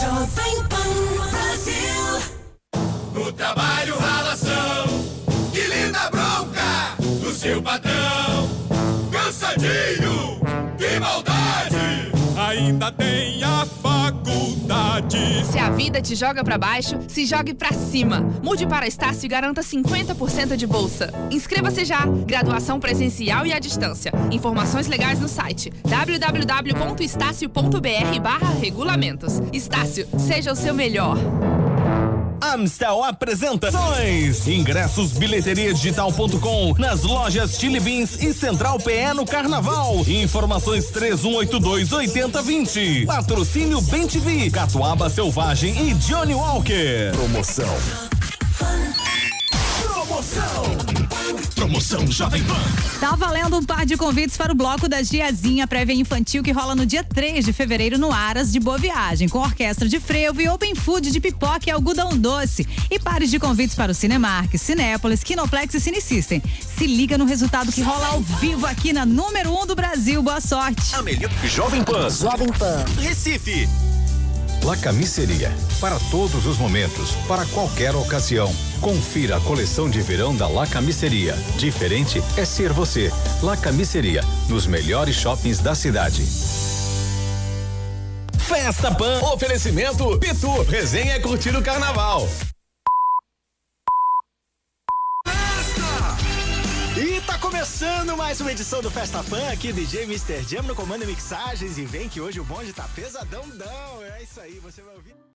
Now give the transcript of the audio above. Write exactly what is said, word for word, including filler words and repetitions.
Jovem Pan Brasil. No trabalho, ralação, que linda bronca do seu patrão. Cansadinho, que maldade, ainda tem a faculdade. Se a vida te joga pra baixo, se jogue pra cima. Mude para Estácio e garanta cinquenta por cento de bolsa. Inscreva-se já. Graduação presencial e à distância. Informações legais no site w w w ponto estácio ponto b r barra regulamentos. Estácio, seja o seu melhor. Amstel Apresentações. Ingressos bilheteria digital ponto com, nas lojas Chili Beans e Central P E no Carnaval. Informações três um oito dois, oito zero dois zero. Patrocínio Bem T V, Catuaba Selvagem e Johnny Walker. Promoção. Promoção. Promoção Jovem Pan. Tá valendo um par de convites para o bloco da Giazinha Prévia Infantil que rola no dia três de fevereiro no Aras de Boa Viagem, com orquestra de frevo e open food de pipoca e algodão doce. E pares de convites para o Cinemark, Cinépolis, Kinoplex e Cine System. Se liga no resultado que rola ao vivo aqui na número um do Brasil. Boa sorte. A melhor Jovem Pan. Jovem Pan. Recife. La Camiseria. Para todos os momentos, para qualquer ocasião. Confira a coleção de verão da La Camiseria. Diferente é ser você. La Camiseria, nos melhores shoppings da cidade. Festa Pan. Oferecimento Pitu. Resenha é curtir o carnaval. E tá começando mais uma edição do Festa Pan, aqui D J mister Jam no comando e mixagens, e vem que hoje o bonde tá pesadão, é isso aí, você vai ouvir.